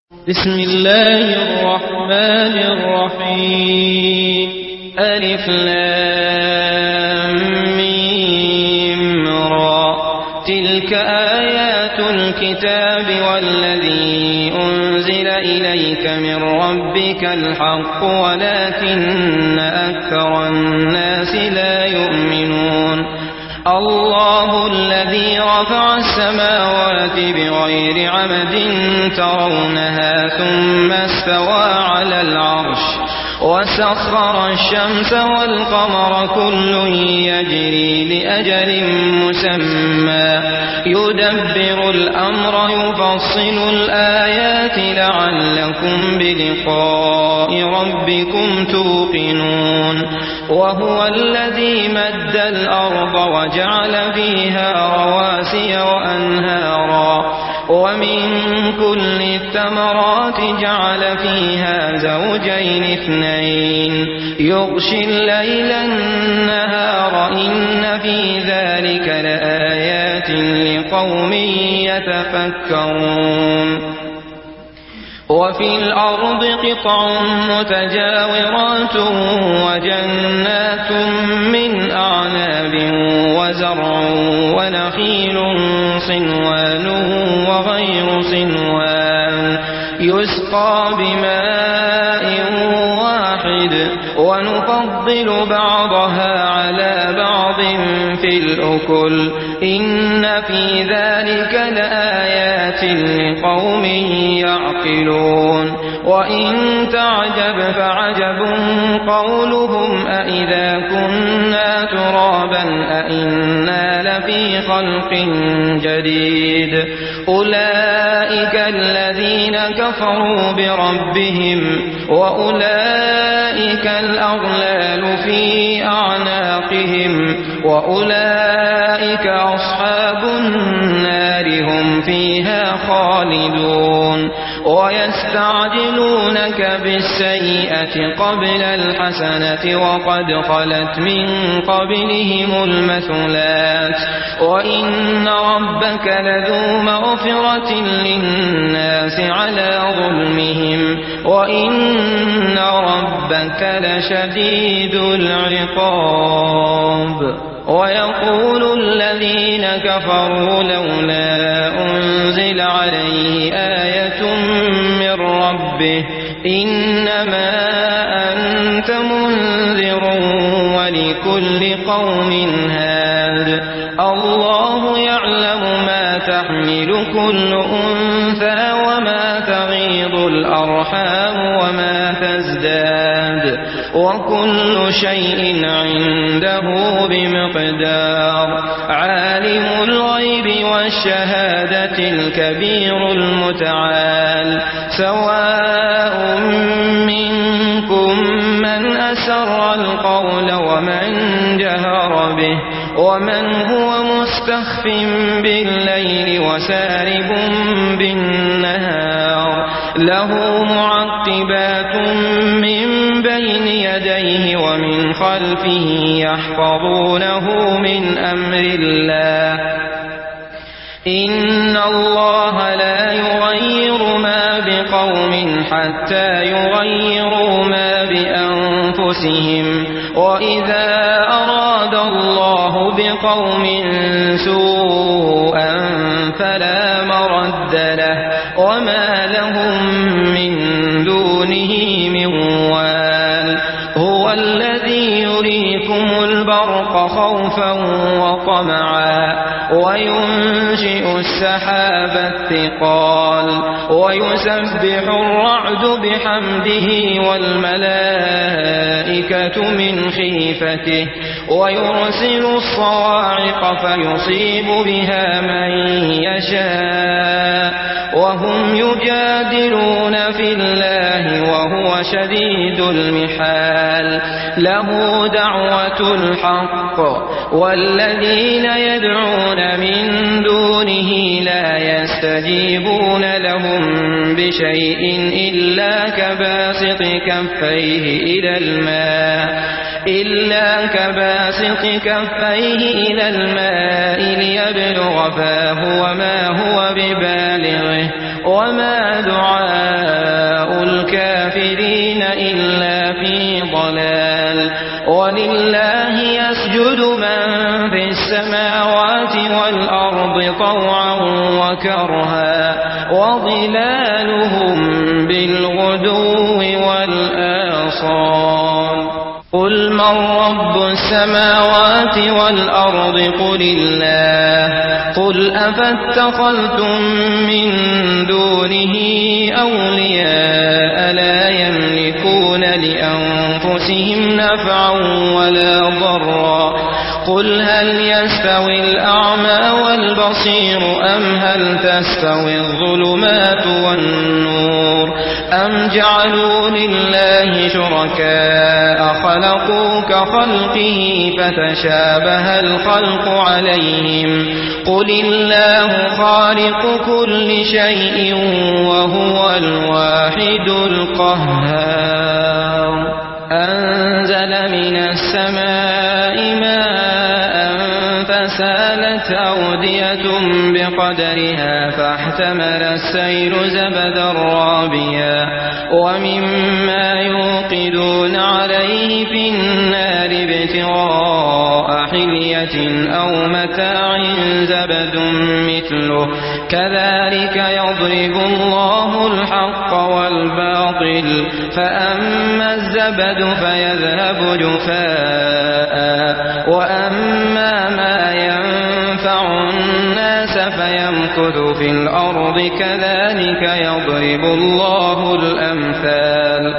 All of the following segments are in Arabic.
بسم الله الرحمن الرحيم. ألف لام ميم را. تلك آيات الكتاب والذي أنزل إليك من ربك الحق ولكن أكثر الناس لا يؤمنون. الله الذي رفع السماوات بغير عمد ترونها ثم استوى على العرش وسخر الشمس والقمر كل يجري لأجل مسمى يدبر الأمر يفصل الآيات لعلكم بلقاء ربكم توقنون. وهو الذي مد الأرض وجعل فيها رواسي وأنهارا ومن كل الثمرات جعل فيها زوجين اثنين يغشي الليل النهار إن في ذلك لآيات لقوم يتفكرون. وفي الأرض قطع متجاورات وجنات من أعناب وزرع ونخيل صنوان وغير صنوان يسقى بماء واحد ونفضل بعضها على بعض في الأكل إن في ذلك لآيات لقوم يعقلون. وإن تعجب فعجب قولهم أإذا كنا ترابا أإنا لفي خلق جديد. أولئك الذين كفروا بربهم وأولئك الأغلال في أعناقهم وأولئك أصحاب النار هم فيها خالدون. ويستعجلونك بالسيئة قبل الحسنة وقد خلت من قبلهم المثلات وإن ربك لذو مغفرة للناس على ظلمهم وإن ربك لشديد العقاب. ويقول الذين كفروا لولا أنزل عليه آية من ربه إنما أنت منذر ولكل قوم هاد. الله يعلم ما تحمل كل أنثى وما تغيض الأرحام وما تزداد وكل شيء عنده بمقدار. عالم الغيب والشهادة الكبير المتعال. سواء منكم من أسر القول ومن جهر به ومن هو مستخف بالليل وسارب بالنهار. له معقبات من بين يديه ومن خلفه يحفظونه من أمر الله. إن الله لا يغير ما بقوم حتى يغيروا ما بأنفسهم. وإذا أراد الله بقوم سوءا فلا مرد له وما لهم من دونه من وال. هو الذي يريكم البرق خوفا وطمعا وينشئ السحاب الثقال ويسبح الرعد بحمده والملائكة من خيفته ويرسل الصواعق فيصيب بها من يشاء وهم يجادلون في الله وهو شديد المحال. له دعوة الحق والذين يدعون من دونه لا يستجيبون لهم بشيء إلا كباسط كفيه إلى الماء ليبلغ فاه وما هو ببالغه وما دعاء الكافرين إلا في ضلال ولله يسجد من في السماوات والأرض طوعا وكرها وظلالهم بالغدو والآصال قل من رب السماوات والأرض قل الله قل أفاتخذتم من دونه أولياء لا يملكون لأنفسهم نفعا ولا ضرا قل هل يستوي الأعمى والبصير أم هل تستوي الظلمات والنور أم جعلوا لله شركاء خلقوا كخلقه فتشابه الخلق عليهم قل الله خالق كل شيء وهو الواحد القهار أنزل من السماء ماء فسالت أودية بقدرها فاحتمل السيل زبدا رابيا ومما يوقدون عليه في النار ابتغاء حلية أو متاع زبد مثله كذلك يضرب الله الحق والباطل فأما الزبد فيذهب جفاء وأما ما ينفع الناس فيمكث في الأرض كذلك يضرب الله الأمثال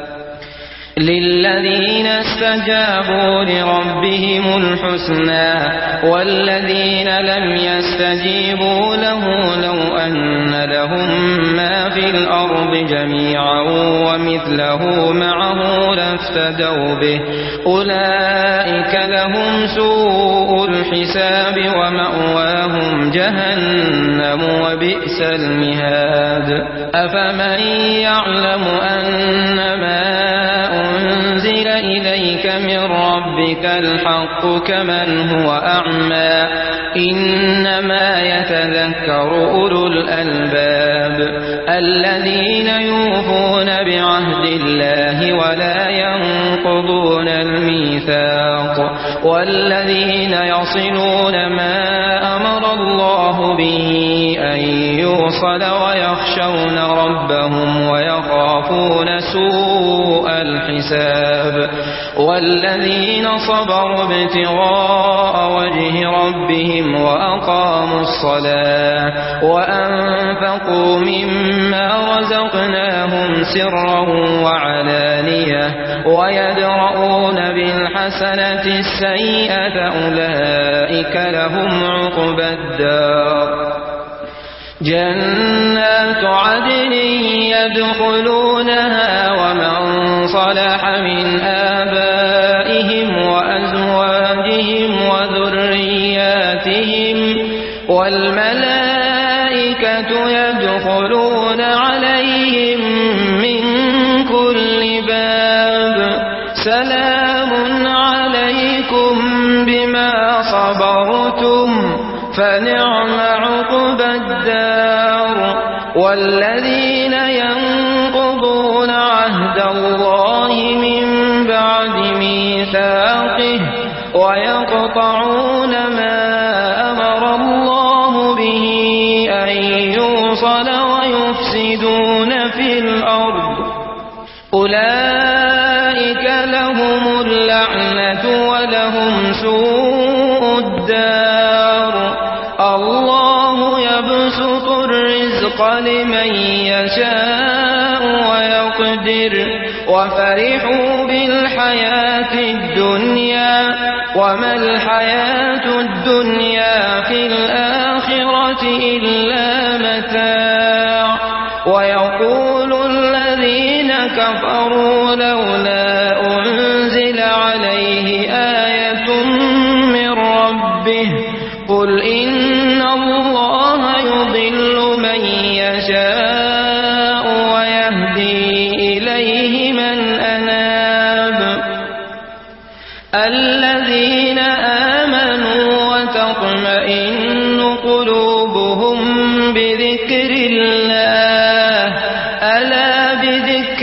للذين استجابوا لربهم الحسنى والذين لم يستجيبوا له لو أن لهم ما في الأرض جميعا ومثله معه لافتدوا به أولئك لهم سوء الحساب ومأواهم جهنم وبئس المهاد أفمن يعلم أنما أنزل إليك من ربك الحق كمن هو أعمى إنما يتذكر أولو الألباب الذين يوفون بعهد الله ولا ينقضون الميثاق والذين يصلون ما أمر الله به أن يوصل ويخشون ربهم ويخافون سوء الحساب والذين صبروا ابتغاء وجه ربهم وأقاموا الصلاة وأنفقوا مما رزقناهم سرا وعلانية ويدرؤون بالحسنة السيئة أولئك لهم عقبى الدار جنات عدن يدخلونها ومن صلح من آبائهم وأزواجهم وذرياتهم والملائكة يدخلون عليهم من كل باب سلام عليكم بما صبرتم فنعم عقبى الدار والذين ينقضون عهد الله من بعد ميثاقه ويقطعون ما أمر الله به أن يوصل ويفسدون في الأرض أولئك لهم اللعنة ولهم سوء الدار الله يبسط الرزق لمن يشاء ويقدر وفرحوا بالحياة الدنيا وما الحياة الدنيا في الآخرة إلا متاع ويقول الذين كفروا لولا أنزل عليه آية من ربه قل إن الله يضل من يشاء ويهدي إليه من أناب الذين آمنوا وتطمئن قلوبهم بذكر الله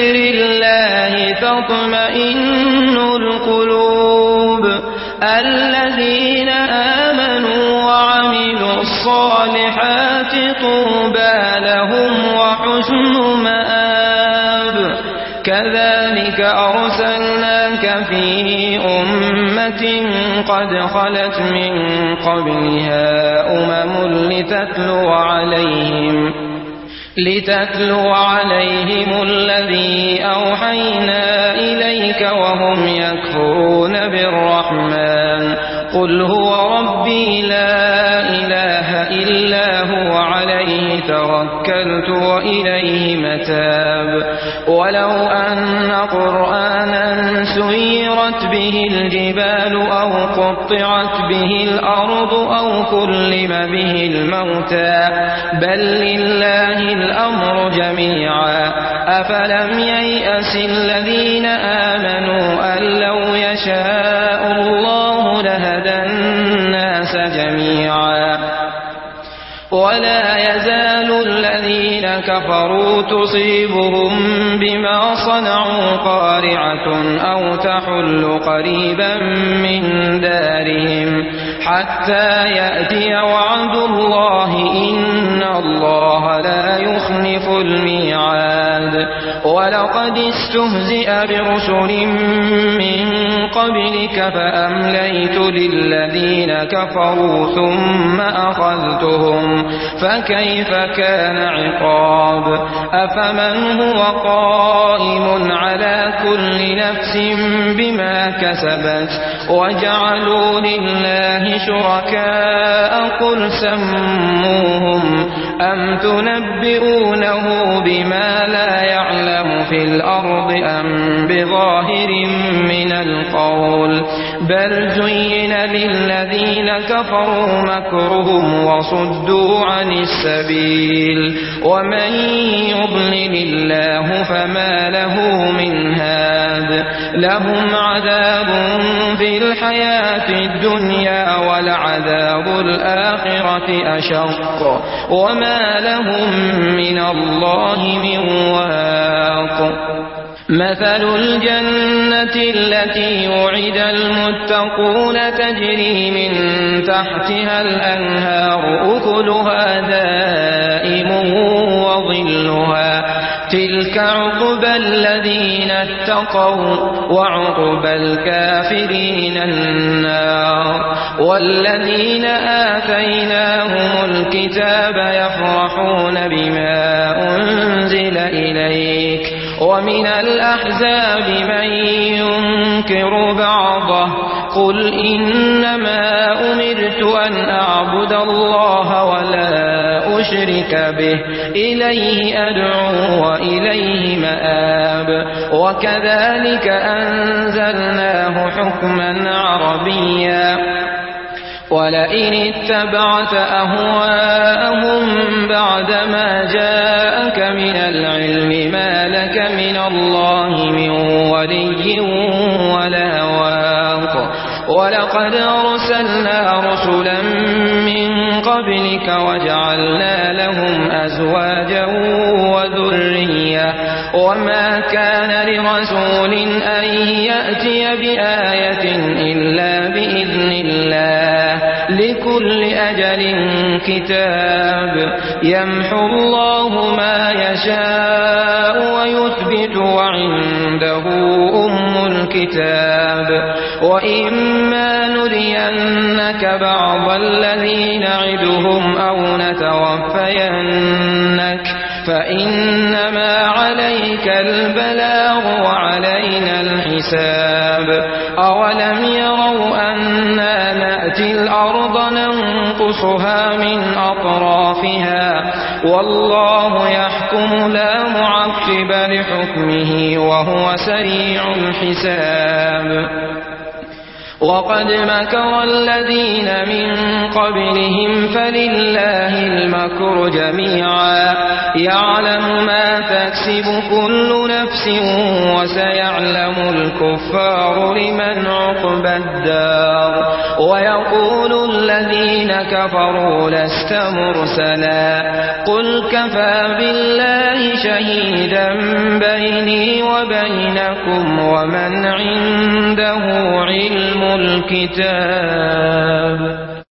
بذكر الله تطمئن القلوب الذين آمنوا وعملوا الصالحات طوبى لهم وحسن مآب كذلك أرسلناك في أمة قد خلت من قبلها لتتلو عليهم الذي أوحينا إليك وهم يكفرون بالرحمن قل هو ربي لا إله إلا هو عليه توكلت وإليه متاب ولو أن قرآنا سيرت به الجبال أو قطعت به الأرض أو كلم به الموتى بل لله الأمر جميعا أفلم ييأس الذين آمنوا أن لو يشاء الله لهدى الناس جميعا ولا يزال الذين كفروا تصيبهم بما صنعوا قارعة أو تحل قريبا من دارهم حتى يأتي وعد الله إن الله لا يخلف الميعاد ولقد استهزئ برسل من قبلك فأمليت للذين كفروا ثم أخذتهم فكيف كان عقاب أفمن هو قائم على كل نفس بما كسبت وجعلوا لله شركاء قل سموهم أم تنبئونه بما لا يعلم في الأرض أم بظاهر من القول بل زين للذين كفروا مكرهم وصدوا عن السبيل ومن يضلل الله فما له من هاد لهم عذاب في الحياة الدنيا ولعذاب الآخرة أشق وما لهم من الله من واق مثل الجنة التي وعد المتقون تجري من تحتها الأنهار أكلها دائم وظلها تلك عقبى الذين اتقوا وعقبى الكافرين النار والذين آتيناهم الكتاب يفرحون بما أنزل إليك ومن الأحزاب من ينكر بعضه قل إنما أمرت أن أعبد الله ولا أشرك به إليه أدعو وإليه مآب وكذلك أنزلناه حكما عربيا ولئن اتبعت أهواءهم بعدما جاءك من العلم ما لك من الله من ولي ولا واق ولقد أرسلنا رسلا من قبلك وجعلنا لهم أزواجا وذرية وما كان لرسول أن يأتي بآية إلا بإذن الله لكل أجل كتاب يمحو الله ما يشاء ويثبت وعنده أم الكتاب وإما نرينك بعض الذي نعدهم أو نتوفينك فإنما عليك البلاغ وعلينا الحساب أولم يروا أنا نأتي الأرض ننقصها من أطرافها والله يحكم لا معقب لحكمه وهو سريع الحساب وقد مكر الذين من قبلهم فلله المكر جميعا يعلم ما تكسب كل نفس وسيعلم الكفار لمن عقبى الدار ويقول الذين كفروا لست مرسلا قل كفى بالله شهيدا بيني وبينكم ومن عنده علم الكتاب.